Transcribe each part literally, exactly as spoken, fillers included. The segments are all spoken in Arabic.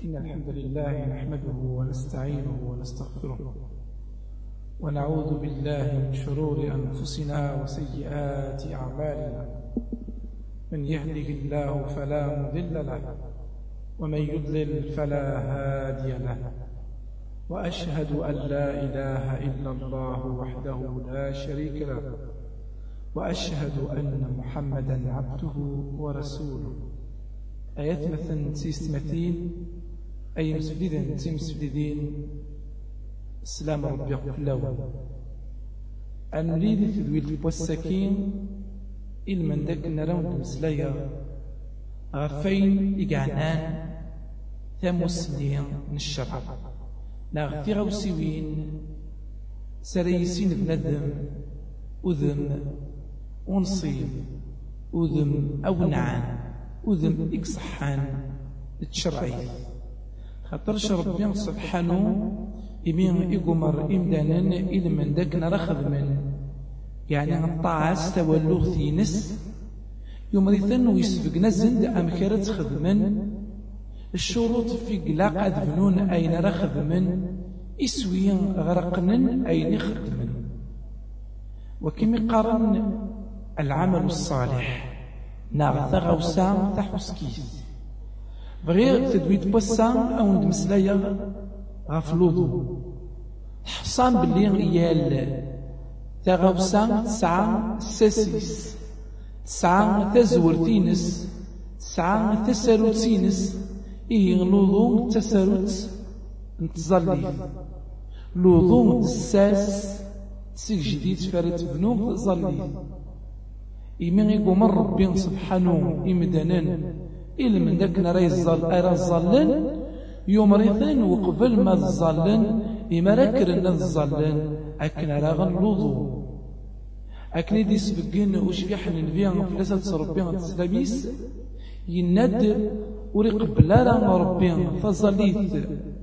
إن الحمد لله نحمده ونستعينه ونستغفره ونعوذ بالله من شرور أنفسنا وسيئات أعمالنا. من يهده الله فلا مضل له ومن يضلل فلا هادي له، وأشهد أن لا إله إلا الله وحده لا شريك له، وأشهد أن محمدا عبده ورسوله. آيات مثلا سيستمتين أي مسفدين تيمسفدين السلام ربي قفلاوي أنريد تدويل والسكين إلمن داك نراود مسلايا غفين إقعنان ثموسلين نشرع نغفي غوسيوين سريسين بندم أذم ونصيب أذم أو نعان أذم إكصحان تشرعي خاطرش ربي سبحانه إمين إقمر إمدانا إذا من داك نرخذ من يعني الطاعة تولوغ ثينس يوم ريثن ويسبق نزند أمكارة خدمن الشروط في قلاق أذبنون أين رخذ من إسوين غرقنن أين خدمن وكم قارن العمل الصالح ناغ ثغوسام تحوسكيس بغير تدويت بوسام أو ندمسلايا غفلوضو حصان باللي غيال ثغوسام تسعة ساسيس تسعة تزورتينس تسعة تساروتينس إيه غلوضو تساروت نتظلي لوضو الساس تسيك جديد فارت بنوم تظلي إيمين يقوم ربي سبحانه إمدانان إلا من ذاك نرى الظلن يوم ريثان وقبل ما الظلن إما راكرنا الظلن أكن راغن لوضو أكن دي سبقين وشبيح نبيع فلسة ربي تسلاميس يند ورقبل لا ربي فظليت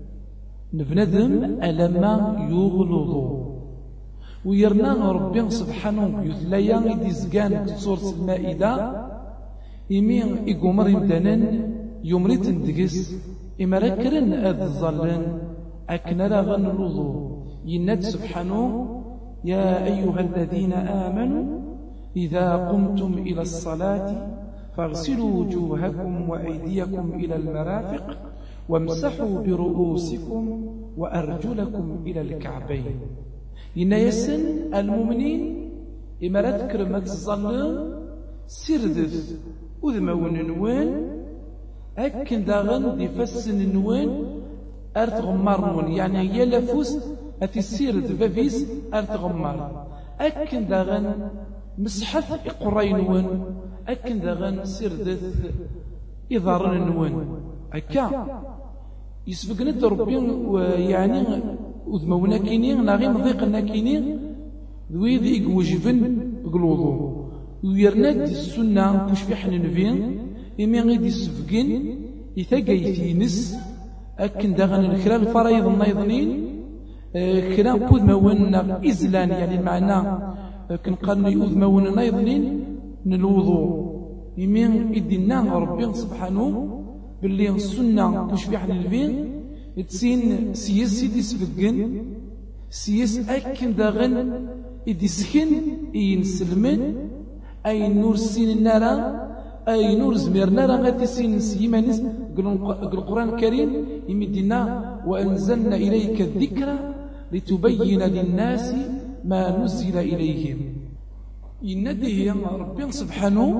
نبندم ألما يغلوضو ويرنا ربي سبحانه يثليا يدي زقان سورة المائدة إمين إقومر يمدانن يمريت ندقس إما راكرن أذ الظلن أكن راغن الوضوء يند سبحانه يا أيها الذين آمنوا إذا قمتم إلى الصلاة فاغسلوا وجوهكم وأيديكم إلى المرافق وامسحوا برؤوسكم وأرجلكم إلى الكعبين. إن يسن المؤمنين إما راكر ما تظلن سردث وذمون نوان أكن داغن دي فسن نوان أرت غمار يعني هي لفوس أتي سيرد فافيس أرت غمار أكن داغن مسحث إقرأي نوان أكن داغن سردث إضار نوان أكا يسبقنا ربي يعني وذمونا كينين ناغي مضيق ناكينين ذوي ذي وجبن بقلوضو ويرناد السنة كش في حنا نفين إمي غيدي السفقين يثاقيتينس أكن داغن الكرا الفرايض النايضنين كرا بود مونا إزلان يعني المعنى كنقارن يؤذ مونا نايضنين نلوضو إمي إدينا ربي سبحانه باللي السنة كش في حنا نفين تسين سياس سيدي سفقين سياس أكن داغن إدي سكن ينسلمن أي نور سين النار أي نور زمير نار غادي سين سيمانيس القرآن الكريم يمدنا وأنزلنا إليك الذكر لتبين للناس ما نزل إليهم. ينادي ربي سبحانه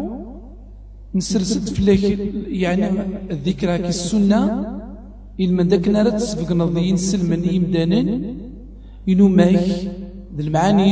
نسرسد في يعني الذكر كالسنة إلمن ذاك نار تسبق نضيين سلمن يمدانن إنو مايك ذي المعاني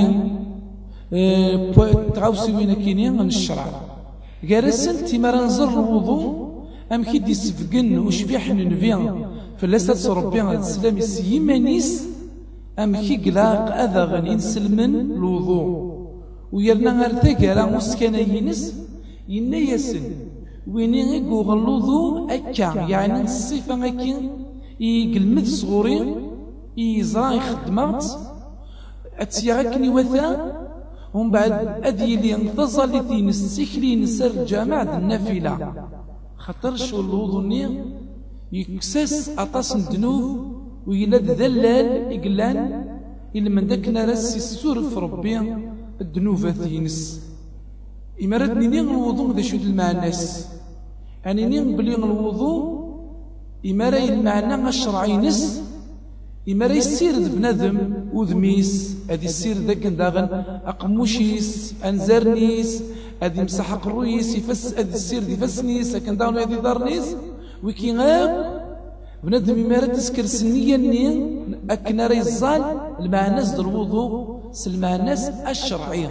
تغاوسي وين كاينين من الشرع جالسن تيمار نزر الوضوء ام كيدي سفقن وشبيح نبيا فلاسات ربي السلام السيمانيس ام كي قلاق اذا غني نسلمن الوضوء ويرنا غير ثقالا مسكنينس ينيسن وين يقوغ الوضوء اكا يعني الصفه اكي يقلمد صغوري يزرا يخدمات اتياكني وثا ومن بعد أدي لي انتصل تينس سكلي نسر جامعة النافلة خطر شو الوضو نير يكسس أطاس الذنوب ويلاد ذلال إقلان إلا من ذاك نرسي السرف ربي الذنوب تينس إمارات نين الوضوء ذا شود المعناس يعني نين بلي الوضوء إمارة المعنى الشرعي نس إمارة يسير بنادم وذميس هذه السير ذاك داغن أقموشيس أنزرنيس هذه مسح قرويس يفس هذه السير دي فسنيس لكن داون هذه دارنيس وكي غاب بنادم إمارة تسكر سنيا نين أكنا ريزال المعناس د الوضوء المعناس الشرعية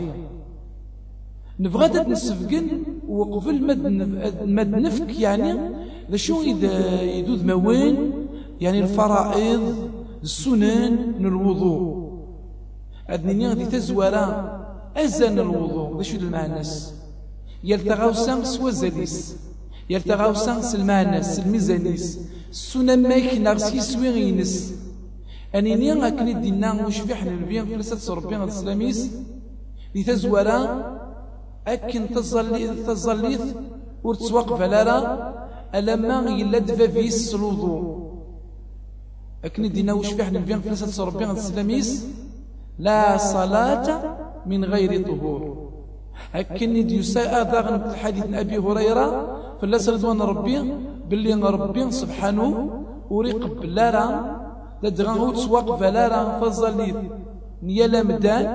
نبغى نسفقن وقف المد نفك يعني ذا شو إذا يدود موين يعني الفرائض السنن من الوضوء أدنيا غادي تزورا أزن الوضوء ذا شو المعناس يلتغاو سانس وزاليس يلتغاو سانس المعناس الميزانيس السنن مايك نغسي سويغينس أنيني أكني دينا وش في حنا البيان في لسات ربي الإسلاميس لتزورا أكن تظلي تظليث ورتسوق فلارا ألما يلد فافيس الوضوء أكن دينا وش في حنا البيان في لسات ربي الإسلاميس لا صلاة من غير طهور أكن ديوسا أذاغن الحديث أبي هريرة فلاس رضوان ربي باللي ربي سبحانه وريق بلارا لدغان تسواق فلارا فظليت نيالا مدان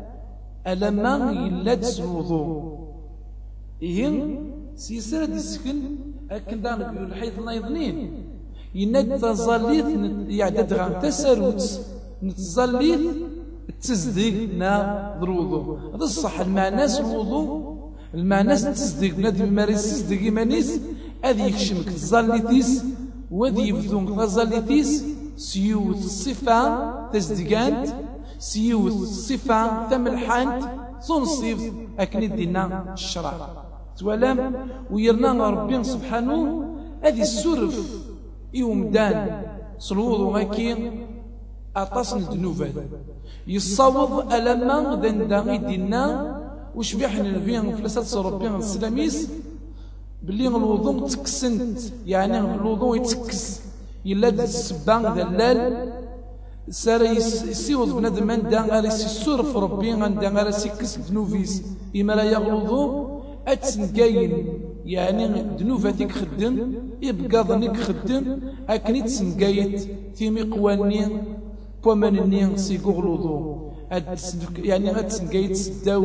ألما يلاد الوضوء إيهن سيسرة دي السكن أكن دانك الحيث نايضنين يناد تظليت يعني دغان تساروت نتظليت التصديق نا الوضوء هذا الصح المعناس الوضوء المعناس التصديق بنادم مارس تصديق إيمانيس هذه يكشمك تظليتيس وذي يفذونك تظليتيس سيوت الصفة تزدقانت سيوت الصفة تملحانت تنصف أكن دينا الشرع توالام ويرنا ربي سبحانه هذه السرف يوم دان صلوض وغاكي أطاسن الذنوب يصوض ألما ذن داغي دينا وش بيحن الفين فلسات ربي السلاميس باللي الوضوء تكسنت يعني الوضوء يتكس يلاد السبان دلال سار يسيوض بنادم عندها غير يسرف ربي عندها غير يكس ذنوبيس إما لا يغلظو أتسنقاين يعني ذنوباتك خدم يبقى ظنك خدم أكني تسنقايت في مقواني ومنني سيقو غلظو يعني أتسنقايت سداو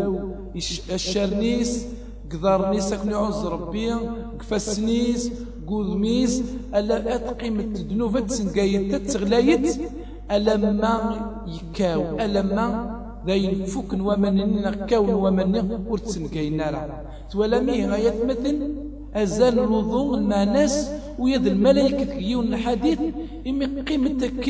الشرنيس قدرنيس أكني عز ربي قفسنيس قوذميس ألا أتقيم الذنوب تسنقايت تتغلايت ألما يكاو ألما ذاين فوك ومنن كون ومن ورتسنقاين نارا تولامي غاية مثل أزال الوضوء الماناس ويد الملائكة يون الحديث إمي قيمتك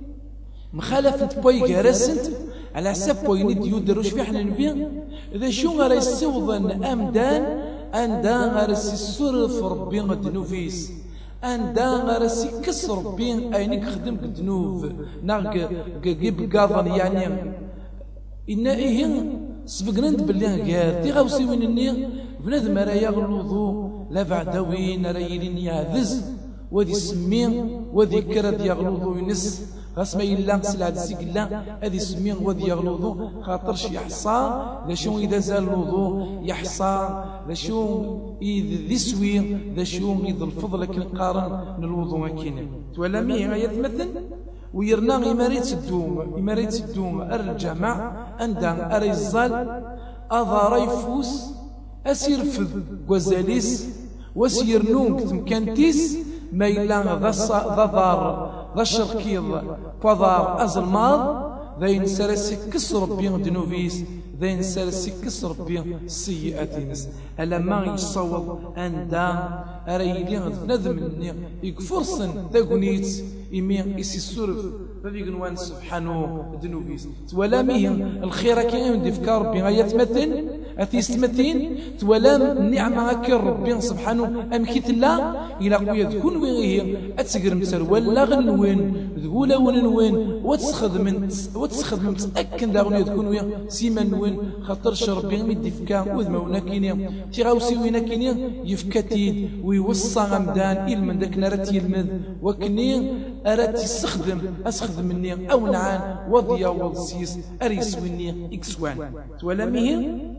مخالفة بوي جارسنت على حساب بوي ند يدروش في حنا نبيع إذا شو غير يسوضن أمدان أندا غير يسرف ربي الذنوبيس أندا غير يكس ربي أينك خدم الذنوب ناق جيب قاضن يعني إن إيه سبقنا باللي غير تي غاوسي وين النية بنادم راه يغلظو لا بعد وين راه يلين يعذز وذي سمين وذي كرد يغلظو ينس غاسما إلا سلعة السيقلا هذه سمين وذي يغلظو خاطرش يحصى ذا شو إذا زال الوضوء يحصى ذا شو إذا ذي سوي ذا شو إذا الفضل لكن قارن من الوضوء كينا تولا مي غاية مثل ويرنا إماريت الدوم إماريت الدوم الجماع عندها أريزال أظهر يفوس أسير في غزاليس وسير نونك تمكانتيس ما إلا ذا ضار ذا الشركيض فضار أزلماض ذين سرسي كسر بين دنوفيس ذين سرسي كسر بين سيئاتينس ألا ما يصوض أندا أريلي نذم يكفرسن ذاقنيت إمي إسي السرف فذيك نوان سبحانه دنوفيس ولا مين الخير كي عندي فكار بغاية مثل أتيستمتين تولام النعمة أكي ربي سبحانه أم كتلا إلى قوية تكون وين أتسقر مسر ولا غنوين تقول وين وين وتسخذ من وتسخذ من تأكد ذا غنية تكون وين سيما وين خاطرش ربي مدي فكا وذما وناكينيا تيغاوسي ويناكينيا يفكتيد ويوصى غمدان إلمن ذاك نارت يلمذ وكني أرات تستخدم أستخدم مني أو نعان وضيا وضسيس أريس ويني إكسوان تولاميه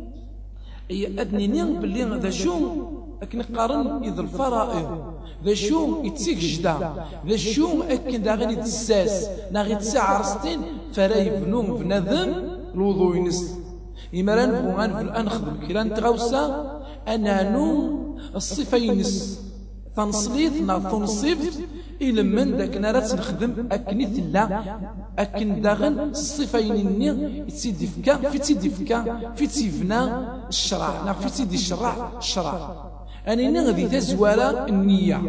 أدنيني باللي ذا شو أكن قارن إذا الفرائض ذا شو يتسيك جدا ذا شو أكن دا غني تساس ناغي تسع عرستين فرا يبنو بنظم الوضوء ينس إمران بوغان في الأنخذ كيران تغوسا أنا نو الصفة ينس تنصليت نا تنصيفت إلى من ذاك نارات نخدم أكني لا أكن داغن الصفين الني تسيدي فكا في تسيدي فكا في تسيفنا الشرع نا في تسيدي الشرع الشرع أنا نغذي تزوارا النية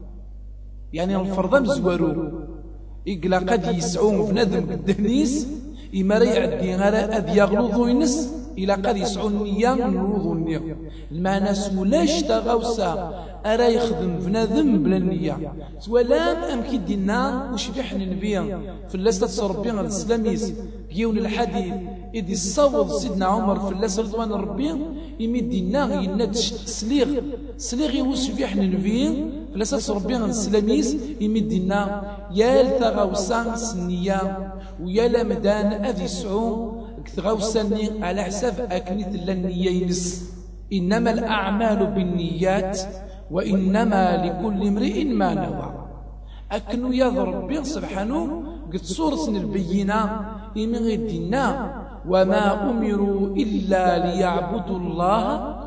يعني الفرض مزوارو إقلا قد يسعون في ندم الدهنيس إما يعدي غير أذ يغلظو ينس إلى قد يسعون النية من الوضو النية المعنى سولاش تغوسا أرا يخدم بنادم بلا النية سوالام أم كيدينا وش بيحن نبيا في اللاسة ربي على السلاميس بيون الحديث إذ يصوض سيدنا عمر في اللاسة رضوان ربي يمدينا ينادش سليغ سليغ يوش بيحن نبيا في اللاسة ربي على السلاميس يمدينا يا الثغوسا سنية ويا لمدان أذي سعون غوساني على حساب أكنيت النية ينس إنما الأعمال بالنيات وإنما لكل امرئ ما نوى أكنو يضرب بي سبحانه قد صورة البينة إمن غدنا وما أمروا إلا ليعبدوا الله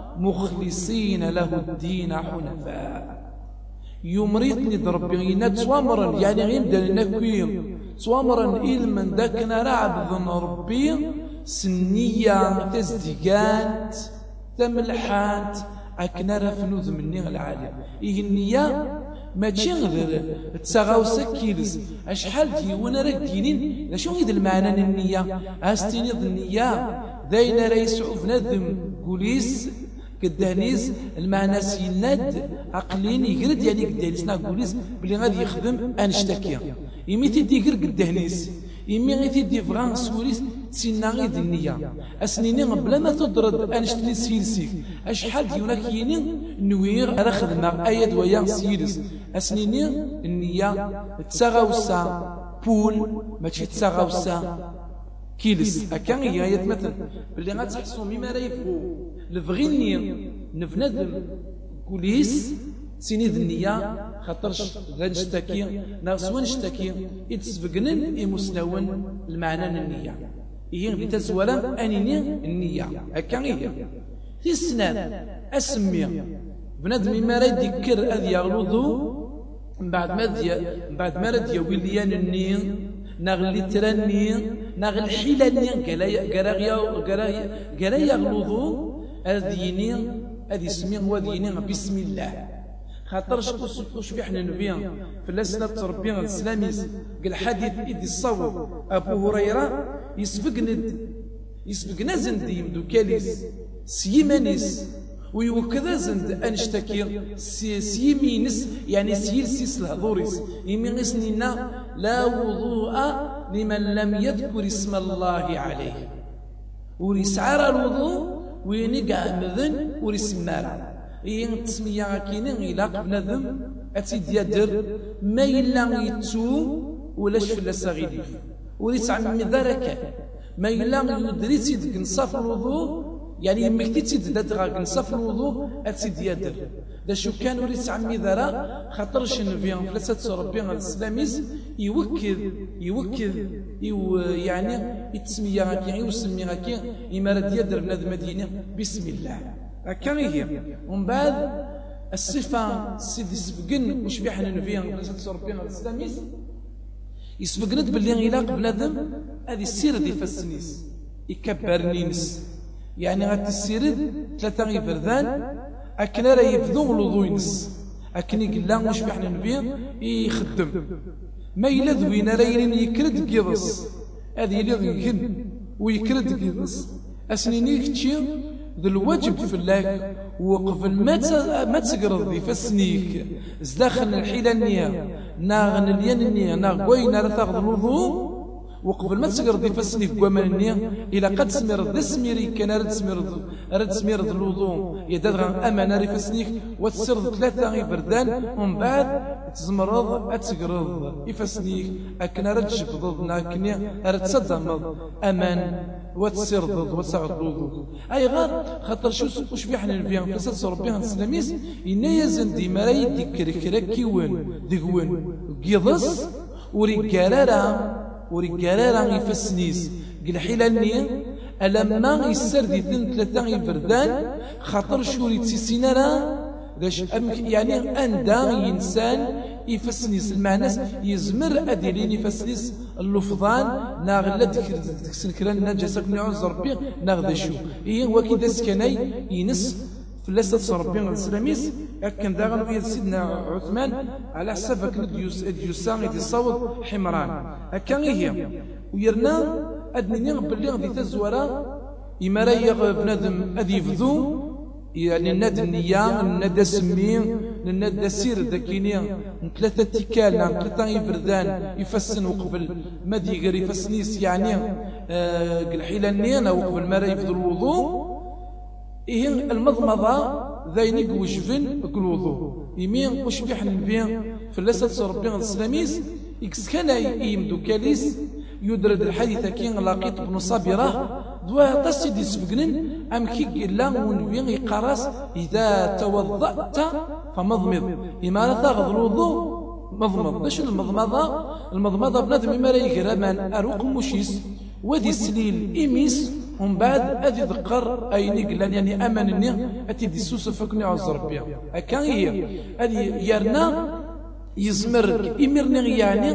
مخلصين له الدين حنفاء يمريتني ضربينا توامرا يعني غيمدا لنكوين توامرا إلمن ذاكنا رعب ربي سنية تزديقات تملحات أكنا رفنوذ مني العالم إيه النية ما تشغل تساغاوسا كيلس أشحال ديونا راك دينين لا شو غيد المعنى النية أستيني النية داينا رئيس عفنادم قوليس كدهنيس المعنى سيناد عقلين يقرد يعني كدهنيسنا قوليس بلي غادي يخدم أنشتكي يمي تيدي يقر كدهنيس يمي غي تيدي فغان سوريس تسينا غيد النية أسنيني بلا ما تضرد أنشتني سيلسيك أشحال ديونا كيني نوير على خدمة أيد ويا سيلس أسنيني النية تساغاوسا بول ماشي تساغاوسا كيلس أكان هي يتمثل باللي غتحسوا مما لا يفقوا الفغيني نفندم كوليس سيني النية خاطرش ذا نشتكي ناغسوا نشتكي يتسبقنن يمسنون المعنى النية هي اللي تزولا أنيني النية أكان هي في السنان أسمي بنادم ما لا يذكر أذ يغلظو من بعد ما من بعد ما رد يوليان النية نغلي ترني نغل حيلاني قرايا قرايا قرايا يغلظو أذيني أذي سمي وذيني بسم الله خاطرش قصوش بيحنا نبيا في اللسنة تربيا الإسلاميس قال حديث إدي الصوب أبو هريرة يسبقنا يسبقنا زندي يمدو كاليس سيمانيس ويوكذا زند أنشتكي سيمينس يعني سيلسيس الهضوريس يمينس نينا لا وضوء لمن لم يذكر اسم الله عليه وريسعر الوضوء وينقع مذن وريسمارا ين تسمية كينين إلا بنادم أتيد يدر ما إلا يتو ولاش فلا سغيليف وريسعمي ذلك ما إلا يدريس يدك نصف الوضوء يعني يمكتي تيد دادغا نصف الوضوء أتيد يدر دا شو كان وريس عمي ذرا خاطرش نبيان فلسات ربي الإسلاميز يوكد يوكد يو يعني يتسمي غاكي يسمي غاكي إمارة يدر بنادم مدينة بسم الله هكا هي ومن بعد الصفة سيدي سبقن مش بيحنا نبيان فلسات ربي الإسلاميز يسبقنت باللي غيلاق بنادم هذه السيرة دي فالسنيس يكبر نينس يعني غتسيرد ثلاثة غيفردان أكن راه يفذو الوضوء ينس أكن يقلا واش بحنا نبي يخدم ما إلا ذوين راه يلين يكرد كيضس هذه اللي يكن ويكرد كيضس أسنيني كتشي ذو الواجب فلاك وقبل ما ما تقرض ذي فسنيك زداخل الحيلة النية ناغن الين النية ناغ وين راه تاخذ الوضوء وقبل ما تقرض ذي فسنيك وما النية إلا قد سمر ذا سميري كان رد سمر رد سمير الوضوء يدغ أمانة ري فسنيك وتسرد ثلاثة غي بردان ومن بعد تزمرض أتقرض يفسنيك أكنا رد جبض ناكني رد تصدمض أمان وتسرد وتسعد الوضوء أي غير خاطر شو وش بيحنا نبيان في سلسة ربيان السلاميس إنا يزن دي مراي دي كركركي وين ديقوين قيضس ورقارارا ورقارارا يفسنيس قل حيلاني ألما يسر دي ثن ثلاثة يبردان خاطر شوري تسيسينارا يعني أندا إنسان يفسنيس المعناس يزمر أديلين يفسنيس اللفظان ناغلا ديك كران نجاسك نعوز ربي ناغدا شو إيه وكذا سكني ينس فلسة ربي السلاميس أكن داغن في سيدنا عثمان على حساب ديوس ديوسان يدي صوت حمران أكن هي ويرنا أدني باللي غادي تزورا إما يغ بنادم أدي يفذو يعني الناد النية الناد السمين الناد السير ذاكيني ثلاثة تيكال ثلاثة يبردان يفسن وقبل ما ديقر يفسنيس يعني قل حيلة النية وقبل ما يفذو الوضوء إيه المضمضة ذايني قوشفن الوضوء يمين وش بيحن بين فلسة ربي السلاميس إكس كان يمدو كاليس يدرد الحديث كين لقيت بن صابرة دوا تسدي سبقنن أم كي إلا ونبين يقراس إذا توضأت فمضمض إما لا تاخذ الوضوء مضمض باش المضمضة المضمضة بنادم إما لا يقرا من أروق مشيس ودي السليل إميس ومن بعد أدي ذكر أي نقلان يعني أمانني أتي دي سوسة فكني عزر بيها أكان هي أدي يرنا يزمر إمرني يعني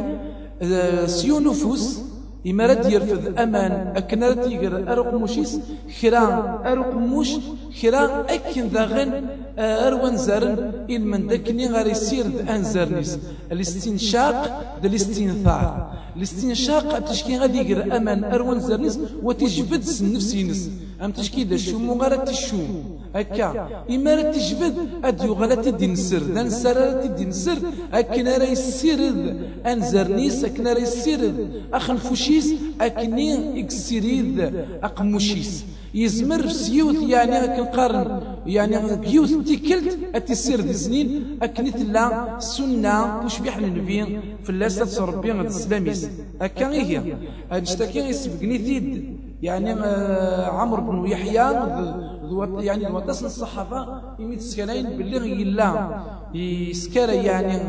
سيو نفوس إما رد يرفض أمان أكن رد يقر أرق مشيس خيران أرق مش خيران أكن ذاغن أروان زارن إلمن دكني غير يسير أنزرنيس الاستنشاق ذا الاستنثار الاستنشاق تشكي غادي يقر أمان أروان زارنيس وتجبد نفسينس أم تشكي ذا الشو مغارة الشو هكا إما راه تجبد أديو غلات الدين السر دان سرارة الدين السر أكن راه يسيرد أنزرنيس أكن راه يسيرد أخن فوشيس أكني إكسيريد أقموشيس يزمر سيوث يعني أكن قارن يعني بيوث تيكلت أتسير دي سنين أكنت لا سنة وش بيحنا نبين في اللاسة ربي غد السلاميس أكا هي أنشتكي يسبقني ثيد يعني عمرو بن يحيى يعني الوطس الصحابة يميت سكنين باللي يلا يسكر يعني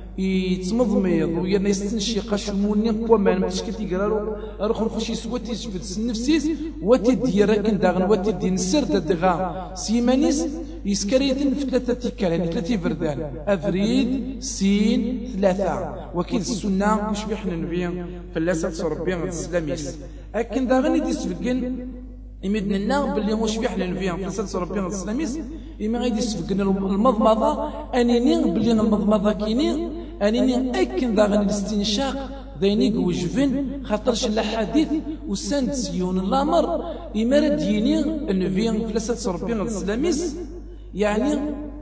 يتمضمض ويرنا يستنشق شموني وما مشكل تيقرارو اروح نخش يسوت يجبد نفسيس وتدي راكن داغن وتدي نسر دغا سيمانيس يسكريتن في ثلاثه تيكال يعني ثلاثه بردان افريد سين ثلاثه وكيل السنه واش بيحنا نبي فلاسه ربي السلاميس لكن داغن يدي سبقن يمدنا لنا باللي واش بيحنا نبي فلاسه ربي السلاميس إما غادي يسبقن المضمضه انيني باللي المضمضه كيني أنني أكن ذاغن الاستنشاق ذينيك وجفن خاطرش الحديث وساند سيون الأمر إما رد يني النبي فلسة ربي السلاميس يعني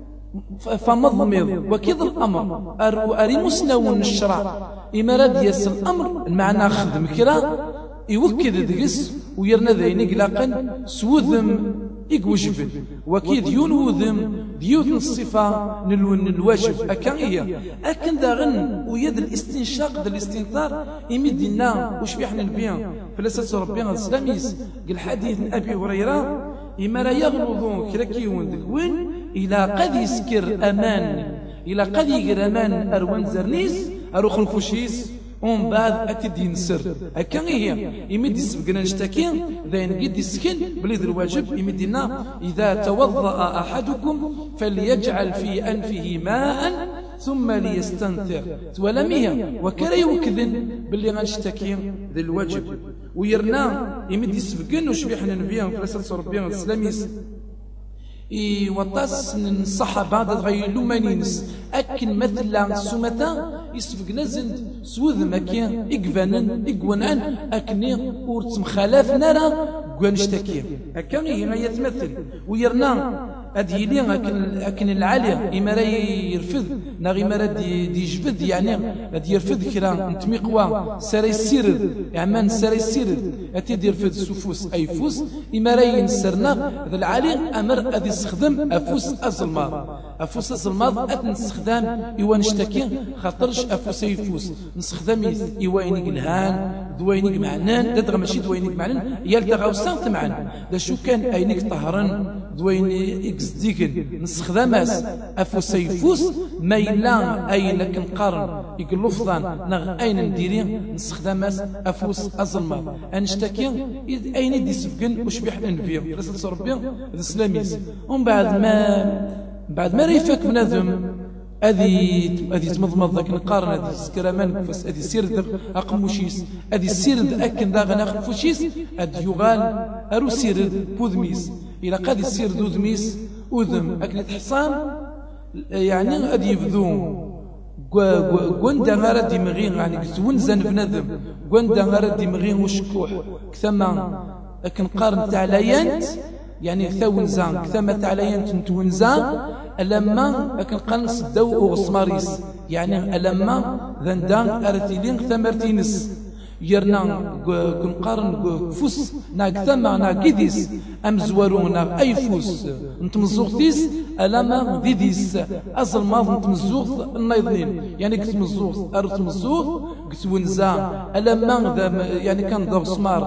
فمضمض وكذا الأمر أري مسنون الشرع إما رد يسل الأمر المعنى خدم كرا يوكد دقس ويرنا ذينيك لاقن سوذم إقوجبن وكي ديون وذم ديوت الصفة نلون الواجب أكان هي أكن داغن ويد الاستنشاق ذا الاستنثار يمدنا وش بيحنا البيان فلسة ربنا السلاميس قال حديث أبي هريرة إما لا يغلظون كراكيون ذكوين إلى قد يسكر أمان إلى قد يقر أمان أروان زرنيس أروخ الفوشيس ومن بعد أتدين سر أكان هي يمد يسبقنا نشتكي ذين قد يسكن بليذ الواجب يمدنا إذا توضأ أحدكم فليجعل في أنفه ماء ثم ليستنثر ولم هي وكرا يوكذن باللي غنشتكي ذي الواجب ويرنا يمد يسبقنا وشبيحنا نبيا وفلسة ربيا السلاميس إي وطاس الصحابة غيلو مانينس أكن مثلا سمتا يسفق نزند سوذ مكان إقفانن إقوانان أكني ورتم خلاف نرى قوان اشتكي أكن هي يتمثل ويرنا أديلي أكن أكن العالية إما را يرفض ناغي ما را يجبد يعني أدي يرفض كرا نتميقوا ساري السيرد عمان ساري السيرد أتي يرفض سفوس أي فوس إما را ينسرنا هذا العالي أمر أدي يستخدم أفوس أزلماض أفوس أزلماض أد نستخدم إوا نشتكي خاطرش أفوس يفوس نستخدم إوا ينيق الهان دوينيق معنان دادغا ماشي دوينيق معنان يالتغا وسانت معنا دا شو كان أينيك طهران دويني إكزديكن نستخدماس أفوس يفوس ما إلا أين كنقارن يقلفضان نغ أين نديرين نستخدماس أفوس أزلماض أنشتكي أين دي سفقن وشبيح ننفير رسالة ربي هذا سلاميس ومن بعد ما بعد ما ريفك بنادم أذي أذي تمضمض ذاك نقارن أذي سكرمان فس أذي سيرد أقموشيس أذي سيرد أكن داغن أقموشيس أذي يغال أرو سيرد بوذميس إلى قد السيرد وذميس أذم أكن حصان يعني أذي يفذوم قوندا غير دمغين يعني زونزن بنادم قوندا غير دمغين وشكوح كثما أكن قارن تاع لاينت يعني ثونزان كثما تاع لاينت نتونزان ألما أكن قنص الدو وغصماريس يعني ألما ذندان أرثيلين ثمرتينس يرنا كنقارن فوس ناك ثما ناكيديس أم زوارون أي فوس نتمزوغتيس ألما ديديس أصل ما نتمزوغ النايضين يعني كتمزوغ أرو تمزوغ كتونزا ألما يعني كان ضو سمار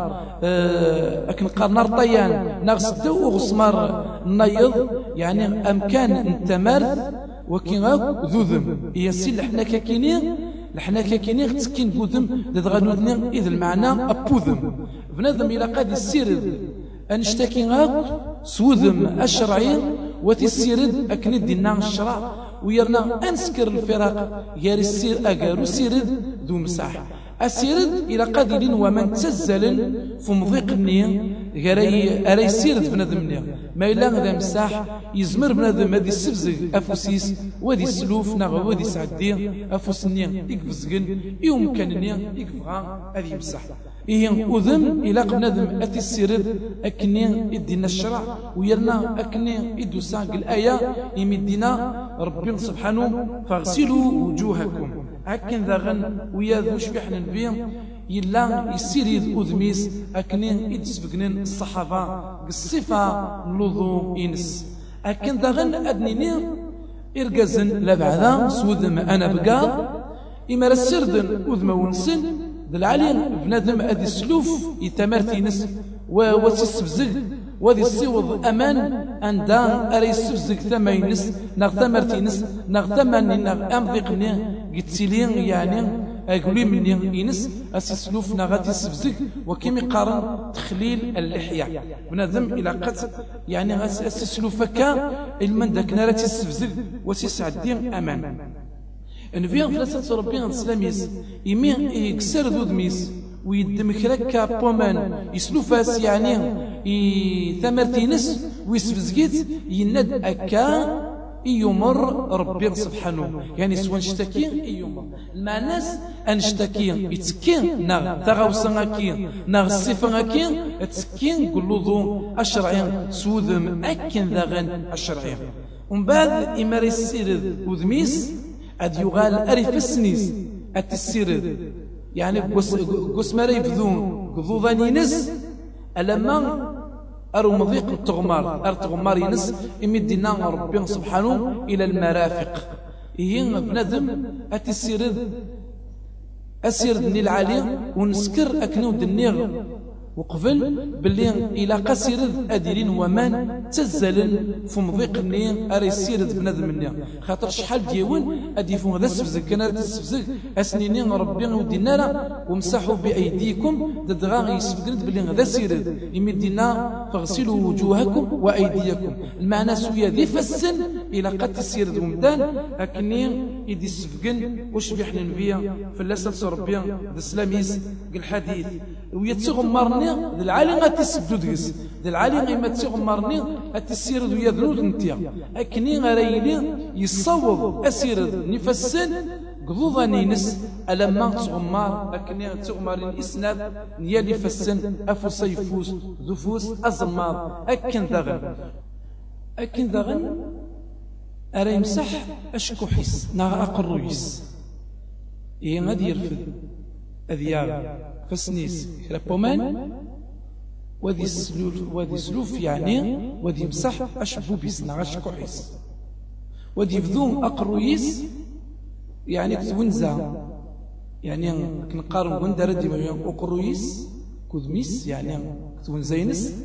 أكن قارن رطيان ناغس الدو وغصمار النايض يعني أمكان انتمرث وكين ذوذم يسي لحنا كاكينين لحنا كاكينين تسكين بوذم دغانودنا إذا المعنى أبوذم بنادم إلى قاد السيرد أنشتكي غاك سوذم الشرعي وتسيرد أكند دينا الشرع ويرنا أنسكر الفراق يا السير أجار سيرد ذو مساح أسيرد إلى قادرين ومن تزل فمضيق النية غير أري سيرد بنادم النية ما إلا غدا مساح يزمر بنادم هذه السفزق أفوسيس وذي السلوف نغ وذي سعدي أفوس النية يقفزقن يوم كان النية يقفغا هذه مساح إيه أذم إلى بنادم أتي السيرد أكني يدينا الشرع ويرنا أكني يدو ساق الآية يمدينا ربي سبحانه فاغسلوا وجوهكم أكن ذا غن وياذو شبيح نبيهم يلا يسير يد أذميس أكني يدسبقنين الصحابة بالصفة نلوذو إنس أكن ذا غن أدنيني إرقزن لبعضا سوذم أنا بقى إما رسردن أذم ونسن العالي بنادم أدي السلوف يتمرتي نس وتسفزق وذي الصوض أمان أن دان أري السفزق ثمينس نغتمرتي نس نغتمن نغ أمضيقني قتسيلين يعني أقولي مني ينس أسي سلوف نغاتي السفزق وكيمي قارن تخليل اللحية بنادم إلى قد يعني أسي سلوفك المن داك نارتي السفزق وسي سعدين أمان نفيان فلاسة ربي السلاميس يمين يكسر ذو دميس ويدمكرك بومان يسلوفاس يعني ثمرتينس ويسفزقيت يند أكا يمر ربي سبحانه يعني سوى نشتكي يمر المعناس أنشتكي يتكي ناغ تغاوسناكي ناغ الصفناكي تسكي قلوضو الشرعي سوذم أكن ذاغن الشرعي ومن بعد إماري السيرد وذميس أد يغال أريف السنيس أتسيرد يعني قس مري يفذون قضوضان ينس ألما أرو مضيق التغمار أر تغمار ينس إمدنا ربي سبحانه إلى المرافق إيه بنادم أتسيرد أسيرد العالي ونسكر أكنو دنيغ وقبل باللي إلى قصيرد أديرين ومن تزلن فمضيق النية أري سيرد بنادم النية خاطر شحال ديون أديفون هذا السفزق كان هذا السفزق أسنينين ربي ودينا ومسحوا بأيديكم ددغا يسفقند باللي هذا سيرد يمدينا فاغسلوا وجوهكم وأيديكم المعنى سويا ذي فسن إلى قد السيرد ومدان أكني يدي السفقن وش بيحنا نبيا فلاسة ربي ذا السلاميس الحديث ويتغمرني ذي العالي غاتسبدو دقس ذي العالي غيما تغمرني غاتسيرد ويا ذنود نتيا أكني غريلي يصوب أسيرد نفسن قضوضا نينس ألما تغمار أكن تغمار الإسناد نيالي فسن أفو سيفوس ذفوس أزمار أكن ذغن أكن ذغن أرى يمسح أشكو حس نغا أقرويس إيه غادي يرفد أذياب فسنيس كرابومان وذي سلوف وذي سلوف يعني وذي يمسح أشبو بيس نغا أشكو حس وذي يفذون أقرويس يعني كتونزا يعني كنقارن وين دار ديما أقرويس كودميس يعني كتونزينس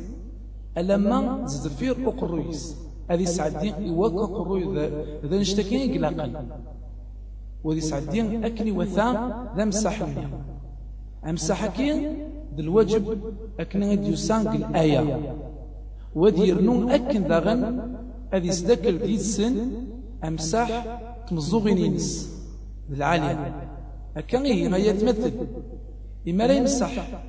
ألما زدفير أقرويس هذه سعدين يوقع قروي ذا نشتكين قلاقا وذي سعدين أكني وثام ذا مساحني أمساحكين ذا الواجب أكني ديوسان الآية وذي يرنون أكن ذاغن هذه سدكل ديد سن أمساح تمزوغينينس ذا العالية أكن هي غاية تمثل إما لا يمسح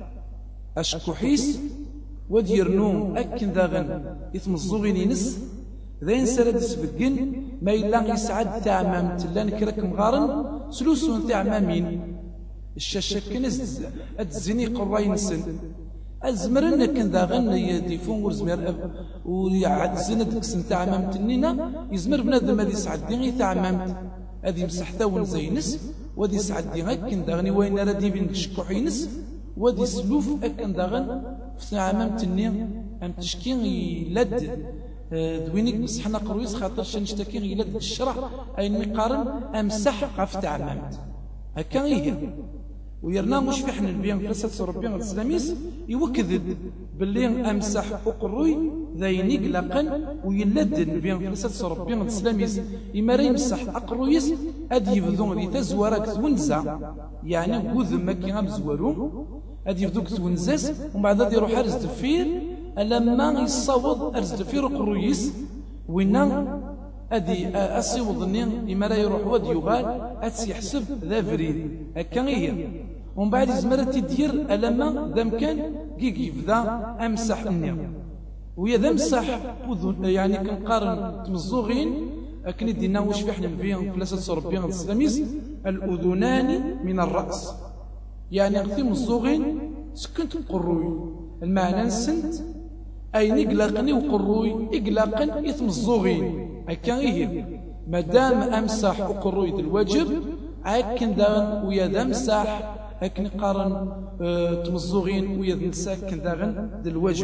أشكوحيس وذي يرنون أكن ذاغن يتمزوغينينس ذين سرد سبقن ما إلا يسعد تعمام تلان كراك مغارن سلوسون تعمامين الشاشة كنز أتزني قراين سن أزمرنا كن ذاغن يديفون ورزمير ويعد زند كسن تعمام تنينا يزمر بنادم هذه سعد ديني تعمام هذه مسحتاون زينس ودي سعد ديني كن ذاغني وين ردي بين شكوحينس ودي سلوف أكن ذاغن في تعمام تني أم تشكين يلد دوينيك مسحنا قرويس خاطر شنشتكي غيلا الشرع أي نقارن أمسح قف تعممت هكا هي ويرنا مش في حنا البيان فلسة ربي الإسلاميس يوكذب باللي أمسح أقروي ذينيك لقن ويلد البيان فلسة ربي الإسلاميس إما راه يمسح أقرويس أدي يفذون ذي تزورك تونزا يعني قوذ مكي غمزورو أدي يفذوك تونزاس ومن بعد هذا يروح أرز دفير لما يصوض أرزد في رقرويس وينا أدي أصيوض النين إما لا يروح ود يغال أتسي يحسب ذا فريد هكا هي ومن بعد يزمرت تدير لما ذا مكان كيكيف ذا أمسح النين ويا ذا مسح يعني كنقارن تمزوغين أكن دينا واش في حنا فيهم ثلاثة ربيان السلاميس الأذنان من الرأس يعني غثي مزوغين سكنت قروي المعنى نسنت أي نقلقني وقروي إقلاقا إثم الزوغين هكا هي مادام أمسح وقروي الواجب أكن داغن ويا ذا مسح أكن قارن اه تمزوغين ويا ذا مسح كن داغن الواجب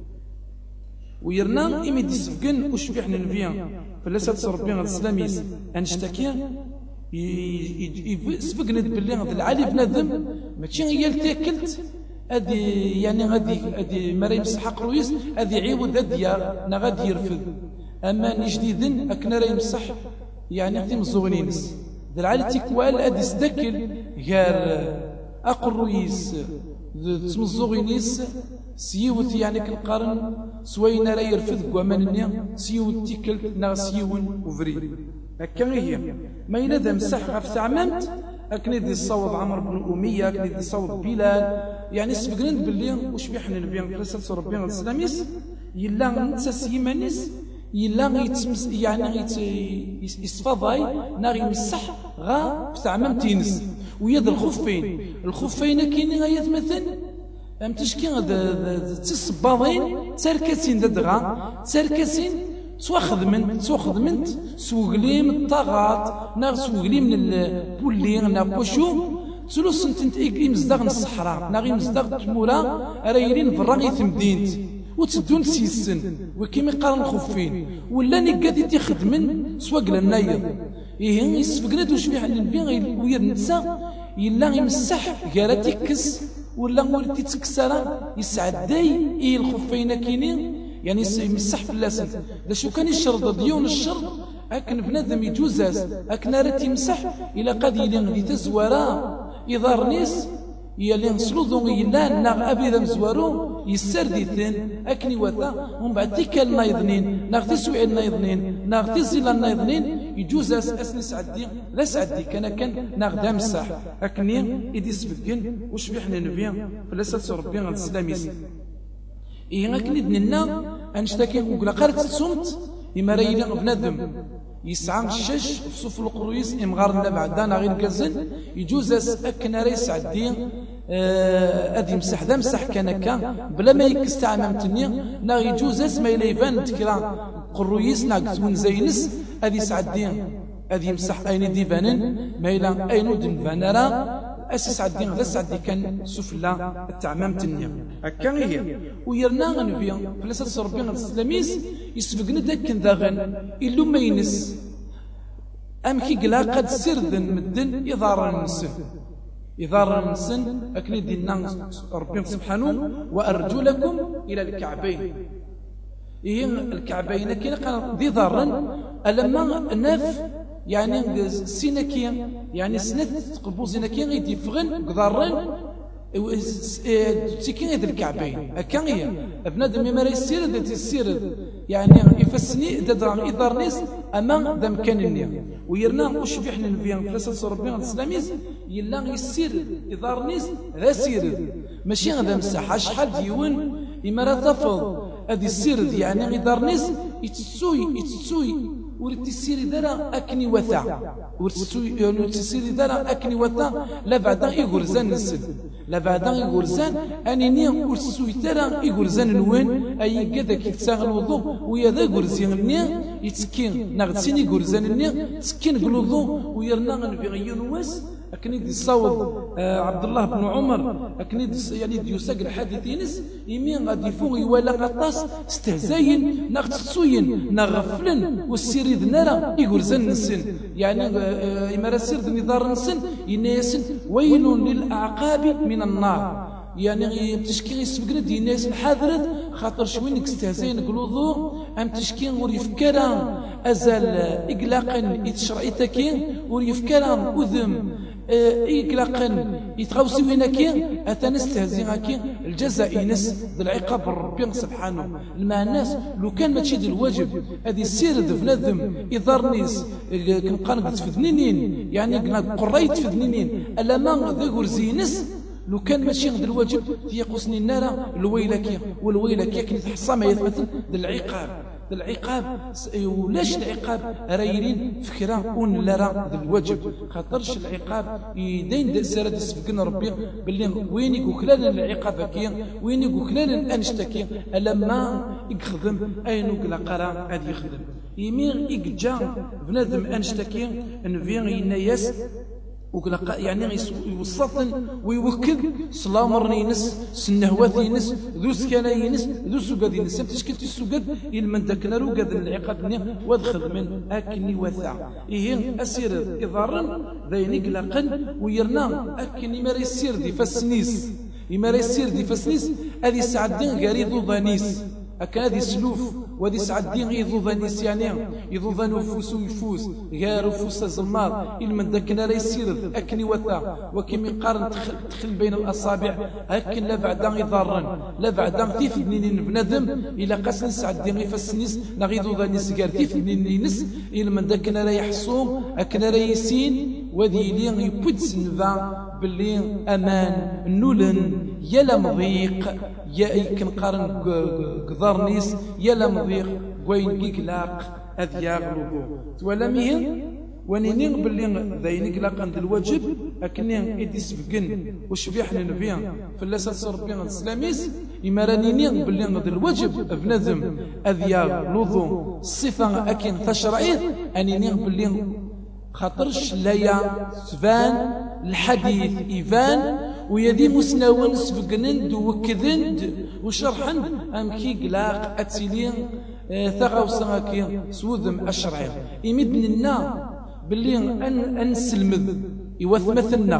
ويرنا إمي دي سفقن وش في حنا نفيا فلسة ربنا الإسلاميس أنشتكي سفقنت باللي هذا العالي بنادم ماشي هي التاكلت أدي يعني غادي أدي مريم سحق رويس أدي عيود أديا نا غادي يرفض أما نجديدن أكنا راه يمسح يعني غادي مزوغنينس ذا العالي تيكوال أدي سدكل غير أقرويس تمزوغينيس سيوت يعني كنقارن سوينا راه يرفض كوامانني سيوت تيكل نا سيون وفري هكا هي ما إلا ذا مسح غف تعممت أكن دي الصوت عمرو بن أمية أكن دي الصوت بلال يعني سبقنا باللي وش بيحنا البيان فلسة ربنا الإسلاميس يلا نتسس يمانيس يلا يتمس يعني يصفضاي ناغي يمسح غا بتعمم تينس ويد الخفين الخفين كاينين غاية مثلا أم تشكي تصباضين تركسين ددغا تركسين سوا خدمنت سوا خدمنت سوغليم الطاغات ناغ سوغليم من البولين ناغ بوشو سلو سنتنت إيكلي مزدغ الصحراء ناغي مزدغ تمورا رايرين فراغي تمدينت وتدون سيسن وكيما قارن خفين ولا نقادي تخدمن سوا قلا النايض إيه يسفقنا دوش بيها للبيع ويا النساء يلا يمسح كارا تيكس ولا ولتي تكسرا يسعد داي إيه الخفين كينين يعني يمسح في اللسن دا شو كان يشرط ديون الشرط أكن بنادم يجوزاس أكن راه يمسح إلى قد يلي تزورا إذا رنيس يلي نسلوذو يلا ناغ أبي ذا مزوارو يسرديثن أكني وثا ومن بعد تيكا النايضنين ناغ تسويع النايضنين ناغ تزيل النايضنين يجوزاس أسني سعدي لا سعدي كان كان ناغ دا مسح أكني إدي سبقين وش بيحنا نبيا فلسة ربي غد السلاميس إيه أكني دننا أنشتكي وقلا قارت السمت إما ريلي بنادم يسعى الشش في صوف القرويس إمغارنا بعدنا غير كزن يجوز أكن ريس عدين أدي مسح ذا مسح كان كان بلا ما يكستعمل تنيا نا يجوز اسمه إلى يبان تكرا قرويس ناقص من زينس أدي سعدين أدي مسح أين ديفانن ما إلى أين ودن فانرا أسس عدين ذا سعدي كان سفلا التعمام تنيا هكا هي ويرنا غنبيا فلسات ربنا السلاميس يسبقنا داك ذاغن إلو ما ينس أم كي قلا قد سردن مدن إضارة النسن إضارة النسن أكني دينا ربنا سبحانه وأرجلكم إلى الكعبين إيه الكعبين كي قال ذي ضارا ألما ناف يعني سينكيا يعني سنة قبوزينكيا غيدي فغن قضارن تيكين هذا الكعبين هكا هي بنادم ما راه يسير ذات يسير يعني يفسني ددران إدارنيس أمام ذا مكان النية ويرنا وش بيحنا نبيان فلسة ربنا الإسلاميز يلا يسير إدارنيس ذا سير ماشي هذا مساحة شحال ديون إما راه تفض هذه السير يعني إدارنيس يتسوي يتسوي ورد تسيري دارا أكني وثا ورد تسيري دارا أكني وثا لا بعدا يغرزان نسل لا بعدا يغرزان أني نيا ورد تسوي دارا يغرزان نوين أي قدا كي تساغ الوضوء ويا ذا غرزين نيا يتسكين نغتسين يغرزان نيا تسكين الوضوء ويرنا غنبغي نواس أكني دي صوت آه عبد الله بن عمر أكني دي يعني دي يساق الحديث ينس يمين غادي فوق يوالا غطاس استهزاين نغتسوين نغفلن والسيريد نرى يقول زن نسن يعني آه إما رسير نظار نسن يناسن ويل للأعقاب من النار يعني تشكي يسبقنا دي الناس الحاضرة خاطر شوين استهزاين قلوضو أم تشكي وريفكرا أزال إقلاقا يتشرعيتكين وريفكرا أذم إقلاقا يتغوصي وينكي أتى نستهزئكي الجزاء ينس بالعقاب ربي سبحانه مع الناس لو كان ما تشيد الواجب هذه السير بنادم يضرنيس كنقنقت في ذنينين يعني قريت في ذنينين ألا ما ذا غرزينس لو كان ماشي غير الواجب تيقصني النار الويلكيه والويلكيه كي تحصى ما يثبت العقاب العقاب ولاش العقاب رايرين فكره ون لا راه الواجب خاطرش العقاب يدين سرد سبقنا ربي باللي وين يقول العقاب كي وين يقول انشتكي لما يخدم اين وكلا قرا غادي يخدم يمين يجا بنادم انشتكي نفين ينايس وكلا يعني يوسطن ويوكد سلامر ينس سنهوات ينس ذو سكانا ينس ذو سوقاد ينس تشكلت السوقاد يلمن داك نارو قاد العقاب وادخل من اكني وثع إيه اسير اضارا ذاين قلقا ويرنا اكني ما يسير دي فاسنيس يما يسير دي فاسنيس هذه سعدين غريض ضانيس أكن هذه سلوف وهذه سعدين يضوضن نسيانيا يضوضن وفوس ويفوس غير وفوس الزمار إلمن ذاكنا لا يسير أكني وثا وكم يقارن تخل بين الأصابع أكن لا بعدا يضرن لا بعدا تيف دنين بنادم إلى قسن سعدين يفسنيس نغيضوضن نسكار تيف دنين نس إلمن ذاكنا لا يحصوم أكن لا يسين وذي لين يبدس نفا باللي أمان نولن يلا مضيق يا كنقارن قدرنيس يلا مضيق وين كيكلاق أذياغ لوضو ولا مين ونينين باللي ذاين كلاق عند الواجب أكني إدي سبقن وشبيحنا نبيان فلاسات ربيان السلاميس إما رانينين باللي عند الواجب بنادم أذياغ لوضو الصفة أكن تشرعيه أنينين باللي خاطرش لايا سفان الحديث إيفان ويدي مسناون سبقنند وكذند وشرحند أم كي قلاق أتسيلين ثغاوسا كي سوذم أشرعي يمدن لنا باللي أن أنسلمذ يوثمثلنا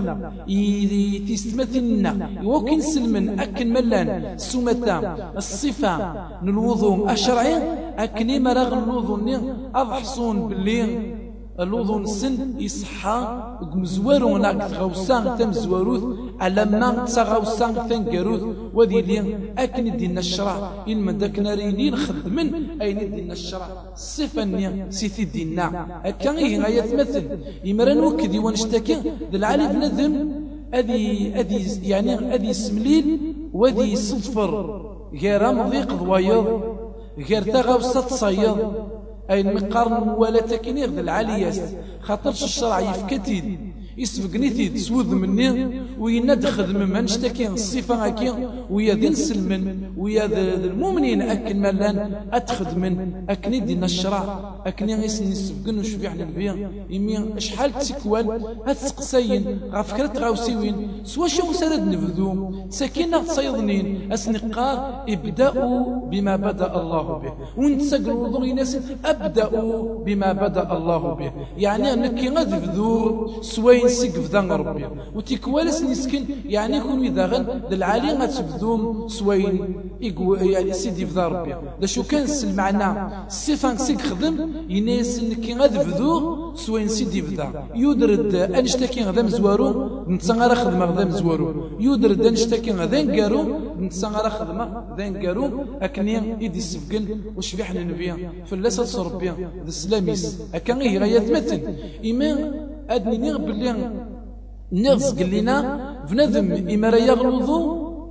يتيستمثلنا يوكن سلمن أكن ملان سمتا الصفة نلوضو أشرعي أكني مرغ الوضو أضحصون باللي اللوضون السن يصحى مزوارو ناك تغوصان تم زواروث على ما تغوصان تنقروث وذي لين أكن دينا الشرع إلما داك نارينين خدمن أين دينا الشرع صفة سيثي دينا أكان إيه غاية مثل يمران وكذي ونشتكي ذا العالي بنذم أذي أذي يعني أذي سمليل وذي صفر غير مضيق ضوايض غير تغوصة تصيض أي المقارن ولا تكنير ذا العاليات خاطرش الشرع يفكتيد يسفقنيتي تسوذ مني ويند خدم من نشتكي الصفة هكي ويا ذي نسلمن ويا ذي المؤمنين أكن ملان أتخدمن أكني دينا الشرع أكني غيسني سفقن وشبيع للبيع يمي شحال تسكوال هتسقسين غفكرت غاوسيوين سوا شو سرد نفذو سكينة تصيضنين أسنقار ابدأوا بما بدأ الله به ونتسقلوا وضوغي ناس أبدأوا بما بدأ الله به يعني أنك غادفذو سوين سقف ذا ربي وتيكوالس نسكن يعني يكون إذا غن العالي غتبذوم سوين يعني سيدي في ذا ربي دا شو كان المعنى الصفة سيك خدم يناس انك غتبذو سوين سيدي في ذا يدرد انشتكي غدا مزوارو نتسان خدمة غدا مزوارو يدرد انشتكي غدا نقارو نتسان خدمة غدا نقارو أكني إيدي السفقن وشبيحنا نبيا فلاسة صربيا ذا السلاميس أكن غيه غايات متن إما أدني نغب اللي نغزق لنا بنذم إما راه يغلظو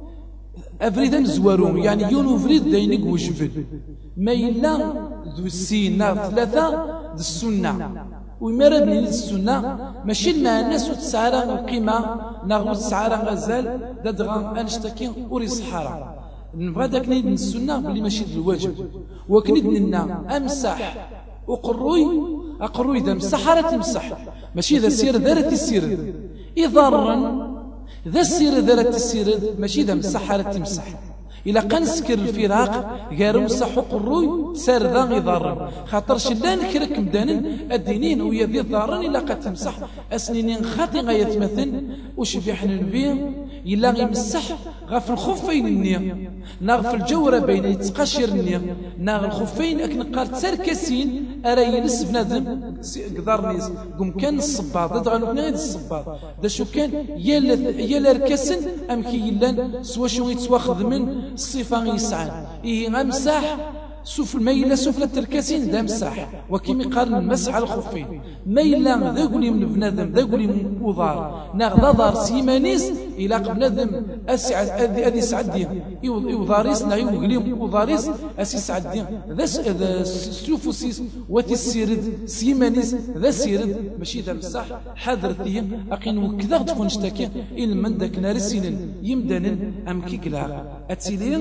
أفريدا زوارون يعني يونو فريد داينك وجبل ما إلا ذو السينة ثلاثة ذو السنة وإما راه بني السنة ماشي لنا الناس وتسعى القيمة ناغو تسعى غزال دادغا أنشتكي وري صحارى نبغى داك نيد السنة بلي ماشي الواجب وكنيد لنا أمسح وقروي أقروي ذا مسح راه تمسح ماشي ذا السير ذا السير إضرا ذا السير ذا السير ماشي ذا مسح راه تمسح إلا كان سكر الفراق غير مسح قروي سار ذا غضار خاطرش لا نكرك مدانن الدينين ويا ذي ضارن إلا قد تمسح أسنين خاطي غيتمثل وشبيح نبيه إلا غيمسح غاف الخفين النية ناغ في الجورة بين يتقشر النية ناغ الخفين أكن قال تركسين أرى يلس بنادم قدار نيس قم كان الصباط ضد غنو غير الصباط دا شو كان يلا يلا ركسن أم كي يلان سوا شو يتواخذ من الصفة يسعان إيه غمسح سوف الميلة سوف لا تركسين دا مسح وكيما يقارن المسح على الخفين ميلا ذا قولي من بنادم ذا قولي من وضار ناغ دار سيمانيس إلا بنادم أسعد أذي سعدي يوضاريس نا يوغلي وضاريس أسي سعدي ذا سوفوسيس وتسيرد سيمانيس ذا سيرد ماشي ذا مسح حضرتي أقين وكذا تكون اشتكي إن من ذاك نارسين يمدن أم كيكلا أتسيلين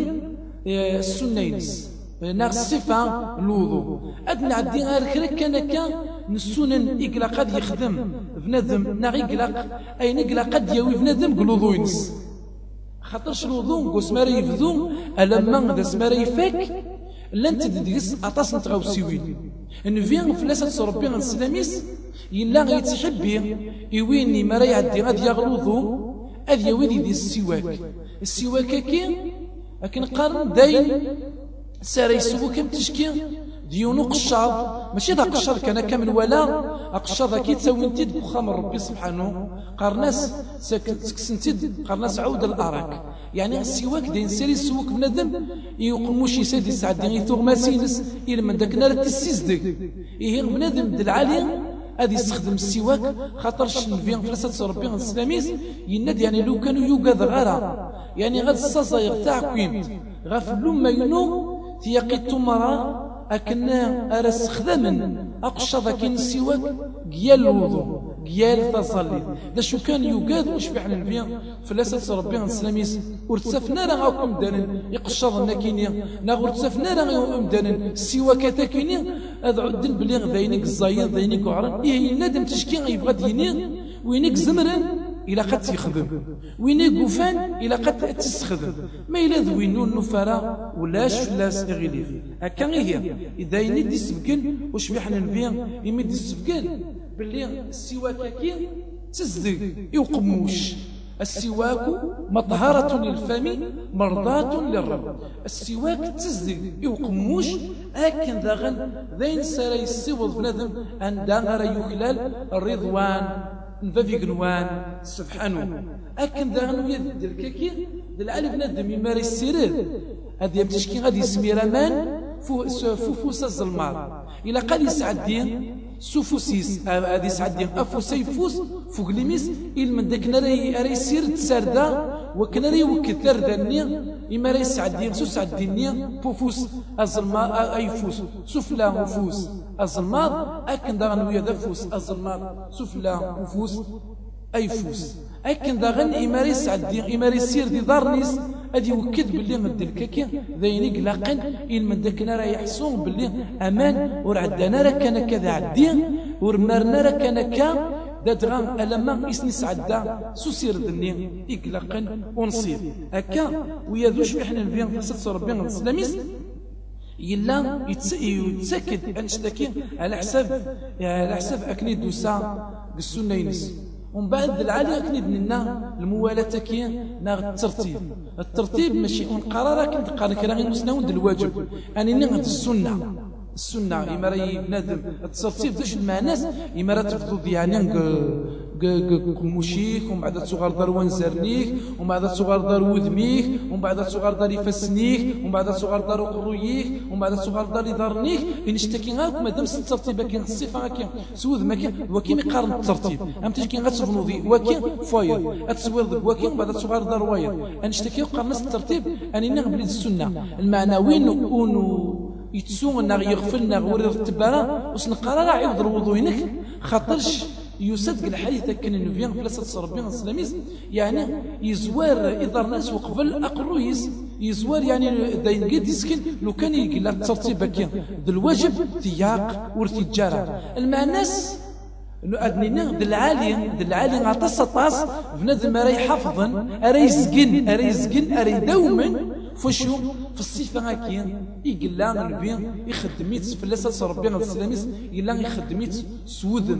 السنينس ناغ الصفة الوضوء أدنى عدي غير كرك كان كان نسونن إقلا قد يخدم بنادم ناغ إقلا أي نقلا قد يوي بنادم قلوضو ينس خاطرش الوضوء قو سماري يفذو ألما ذا سماري يفاك لن تدقس أطاس نتغاو سيوين إن فين فلاسة صربي عن السلاميس يلا غيتحبي يويني ما راي عدي غاد يغلوضو أذ يويدي دي السواك السواك كي لكن قارن داين ساري يسوو كم تشكي ديونو قشاض ماشي ذا قشاض كان كامل ولا قشاض كي تسوي انت بخام ربي سبحانه قرناس سكسنتيد قرناس عود الأراك يعني السواك دين ساري يسوك بنادم يقموش يسادي سعد دين يثوغماسينس إلا من داك نار تسيزدك إيه بنادم دالعالي هذا يستخدم السواك خاطرش نبيان فلسة ربي السلاميس يناد يعني لو كانوا يوجد غارة يعني غاد الصاصايغ تاع كوينت غاف لما ينو تيقيت مرة أكنا أرس خدمن أقشى كين السواك قيال الوضوء قيال تصلي دا شو كان يوجد وش بحنا نبيان فلسة ربي السلاميس ورتسفنا راه غاكم دانن يقشى النكينيا نا ورتسفنا راه مدانن السواك تاكينيا هذا عدن بليغ ذينك الزايد ذينك وعرن إيه ينادم تشكي يبغى ديني وينك زمرن إلى قد يخدم وينك قفان إلى قد تستخدم ما إلا ذوينو النفرة ولاش فلاس إغليف هكا هي إذا ينيد يسبقن وش بيحنا نبيان يمد يسبقن باللي السواك كي تزدق يوقموش السواك مطهرة للفم مرضاة للرب السواك تزدق يوقموش أكن ذاغن ذين ساري السوض بنادم أن داغر يخلال الرضوان نفافي قنوان سبحانه أكن ذاغن ويد الكاكي دالعالي بنادم يماري السرير هذا يمتشكي غادي يسمي رمان فوفوس الظلمات إلا قال يسعدين سوفوسيس هذه سعدي افوسي فوس فوق ليميس إل من داك ناري اري سير تساردا وكان ري وكثر دني إما ري سعدي سو سعديني بوفوس الظلماء أي فوس سفلا وفوس الظلماء أكن داغن ويا ذا فوس الظلماء سفلا وفوس أي فوس أكن داغن إما ري سعدي إما ري سير دي دارنيس أدي وكد باللي مدلكاكي ذينيك لاقن إل من داك نارا يحصون باللي أمان ورعدنا راه كان كذا عدي ورمرنا راه كان كا دادغان ألما إسني سعدا سوسير دني إقلقا ونصير هكا ويذوش بحنا نبيان فاسد ربي الإسلاميس يلا يتسكد أنشتكي على حساب على حساب أكني دوسا السنة ينس ومن بعد العالي أكني بننا الموالاة كي ناغ الترتيب الترتيب ماشي قرار كنت قال كراغي مسنون الواجب أني نغد السنة السنة إما راهي بنادم الترتيب داش المعناس إما راه تفضل يعني كموشيك ومن بعد تصغر دار وانزرنيك ومن بعد تصغر دار وذميك ومن بعد تصغر دار يفسنيك ومن بعد تصغر دار قرويك ومن بعد تصغر دار يضرنيك إن اشتكي غاك مادام الترتيب كاين الصفة كاين سوذ ما كاين وكيما يقارن الترتيب أم تشكي غتفنوضي وكاين فايض أتسويض وكاين بعد تصغر دار وايض أن اشتكي قارن الترتيب أني نغبل السنة المعنوي نكونوا يتسون نغ يغفلنا غور التبارة وسنقرا راه عيوض الوضوء هناك خاطرش يصدق الحديث كان نبيان فلاسة ربي السلاميز يعني يزوار إذا الناس وقبل أقرويس يزوار يعني داين قد يسكن لو كان يقول لك ترتيب كان ذا الواجب تياق ورتجارة المعناس أدنينا دالعالي دالعالي عطاس طاس بنادم راي حفظا أراي زقن أراي زقن أراي دوما فشو في الصفة هكين يقلا نبي يخدميت فلاسة ربي السلاميس يقلا يخدميت سوذم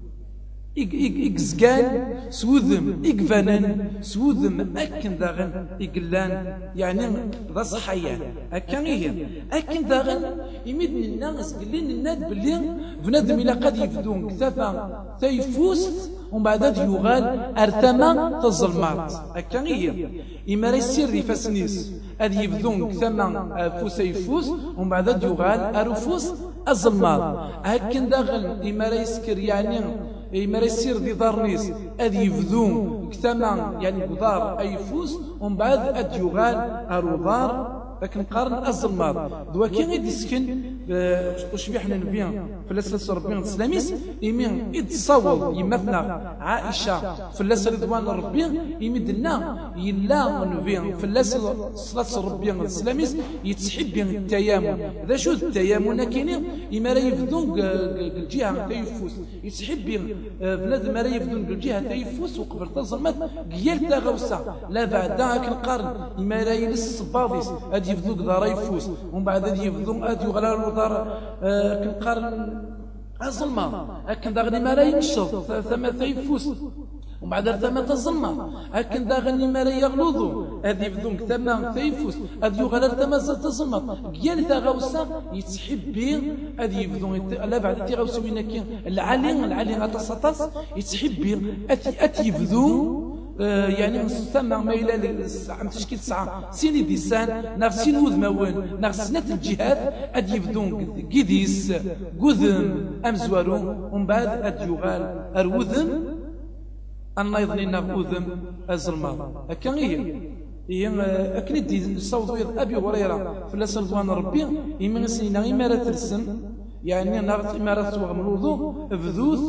إكزقان سوذم إكفانان سوذم أكن داغن إقلان يعني ذا صحيان أكن إيه أكن داغن يمدن الناس قلين الناد باللي بنادم إلا قد يفدون كتافا تيفوست ومن بعد يغال أرثما تظلمات أكن إيه إما يسير يفسنيس أذ يفدون كتاما فوس يفوس ومن بعد يغال أرفوس الظلمات أكن داغن إما يسكر يعني إما يصير دي دارنيس أذ يفذون كثمان يعني بدار أي فوس ومن بعد أد يغال أرودار لكن قارن الظلمات دوا كي غادي يسكن وشبيحنا نبيان فلاسة ربي السلاميس إمين إد صوض يمثنا عائشة فلاسة رضوان ربي يمدنا يلا نبيان فلاسة صلاة ربي السلاميس يتسحب التيامن ذا شو التيامن كاينين إما راه يفدون الجهة تيفوس يتسحب بنادم راه يفدون الجهة تيفوس وقبل الظلمات قيال تا غوسة لا بعد ذاك القرن إما راه يلس الصباضيس يفذوك دار يفوس ومن بعد يفذون اد يغلى الوطار كنقارن الظلمه لكن داغني ما راه ينشط ثم يفوس ومن بعد ثم الظلمه لكن داغني ما راه يغلظوا اد يفذون ثم يفوس اد يغلى ثم الظلمه قيال تا غوسه يتسحب به اد يفذون لا بعد تي غوسه وين كاين العلي العلي غتصطص يتسحب به ات يفذو آه يعني نسمى ما إلى عم تشكيل ساعة سيني ديسان ناغ سين وذماون ناغ سنة الجهاد أد يفدون قديس قذم أمزوارو ومن بعد أد يغال أروذم أنا يظني ناغ وذم أزرما هكا هي هي أكني دي صوت أبي هريرة فلاس رضوان ربي إما سنين إمارة ترسم يعني ناغ إمارة وغمروضو فذوث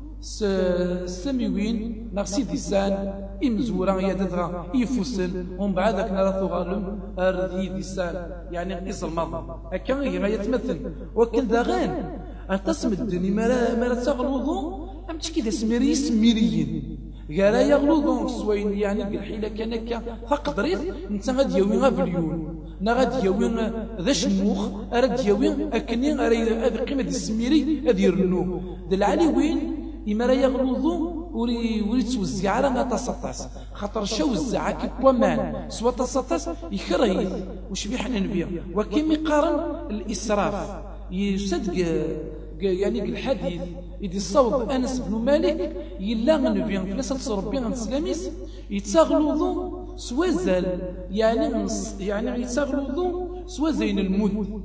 سميوين ناغ سيدي سان إمزورا يددغا يفوسل ومن بعد ذاك نرى غالم أرضي ديسان يعني إزرمض هكا هي يتمثل وكل داغان أتصم الدنيا مرا مرا تغلوظو أم تشكي دا سميري سميريين قال يغلوظون سوين يعني بالحيلة كانك فقدريت انت غادي يوي غافليون نا غادي يوي ذا شموخ أراد يوي أكني أراد قيمة السميري أدي يرنوه دا العلي وين إما راه يغلوظو وري وري توزع على ما تصطاس خاطر شو وزع كي بومان سوا تصطاس يكرهيث وش بيحنا نبيع وكيم يقارن الإسراف يصدق يعني الحديث يدي الصوت أنس بن مالك يلا نبيع فلاسة ربي السلاميس يتغلوظو سوا زال يعني يعني يتغلوظو سوا زين المد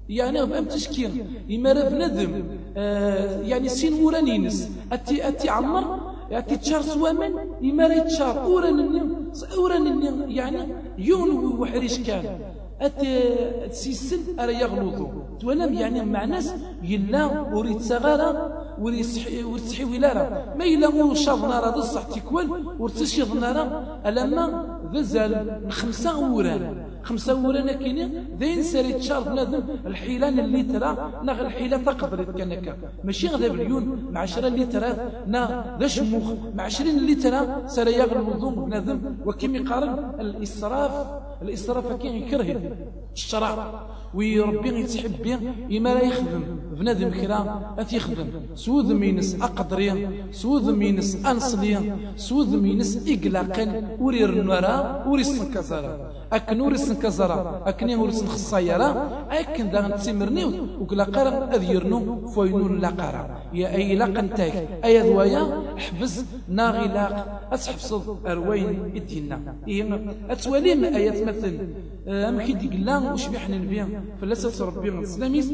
يعني أم تشكي إما بنادم آه يعني سين ورانينس أتي أتي عمر أتي تشار سوامن إما راه تشار ورانني ورانني يعني يون وحريش كان أتي تسيسن أرا يغلطوا تولم يعني مع ناس يلا وريت صغارة وريسحي ورتسحي ولاره ما إلا مو شاضنا راه الصح تيكوال ورتشيض نارا ألما ذزال خمسة وران خمسة وران كاينين ذين ساري تشارب نادم الحيلان اللي ترى ناغ الحيلة تقدر كانك ماشي غدا بليون مع عشرة اللي ترى نا ذا شموخ مع عشرين اللي ترى ساري يغلب الوضوء بنادم وكيما يقارن الإسراف الإسراف كاين يكره الشرع ويربي يتسحب به إما لا يخدم بنادم كرا أث يخدم سوذ مينس أقدري سوذ مينس أنصلي سوذ مينس إقلاقا ورير النورا وريسن كزارا أكن وريسن كزارا أكن وريسن خصايرا أكن دا تسمرني وقلاقا أذيرنو فوينون لاقارا يا أي لاقا تاك أي ذوايا حبس ناغي لاق أتحفظ أروين إدينا أتواليم آيات مثل أم كي قلان وش بيحن البيان فلسة ربي الإسلامي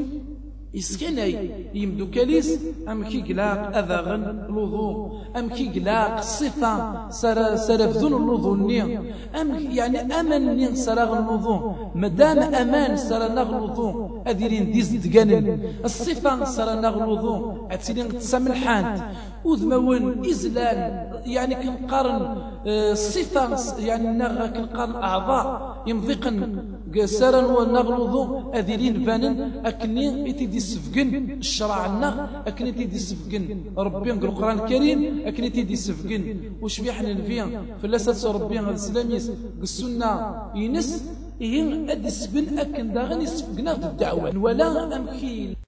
إسكناي يمدو كاليس أم كي قلاق أذاغن الوضوء أم كي قلاق الصفة سر سرفذون الوضوء النية أم يعني أمن نين سراغ الوضوء مدام أمان سرناغ الوضوء أذيرين ديز دقانن الصفة سرناغ الوضوء أتسيرين تسام الحانت وذمون إزلال يعني كنقارن الصفة يعني ناغ كنقارن أعضاء يمضيقن سرا وناغ الوضوء أذيرين بانن أكني إتي يسفقن الشرع لنا أكني تيدي يسفقن ربي نقول القرآن الكريم أكني تيدي يسفقن وش بيحنا الفيا فلاسة ربي الإسلاميس السنة ينس إيه أدي سفقن أكن داغن يسفقنا في الدعوة ولا أمكي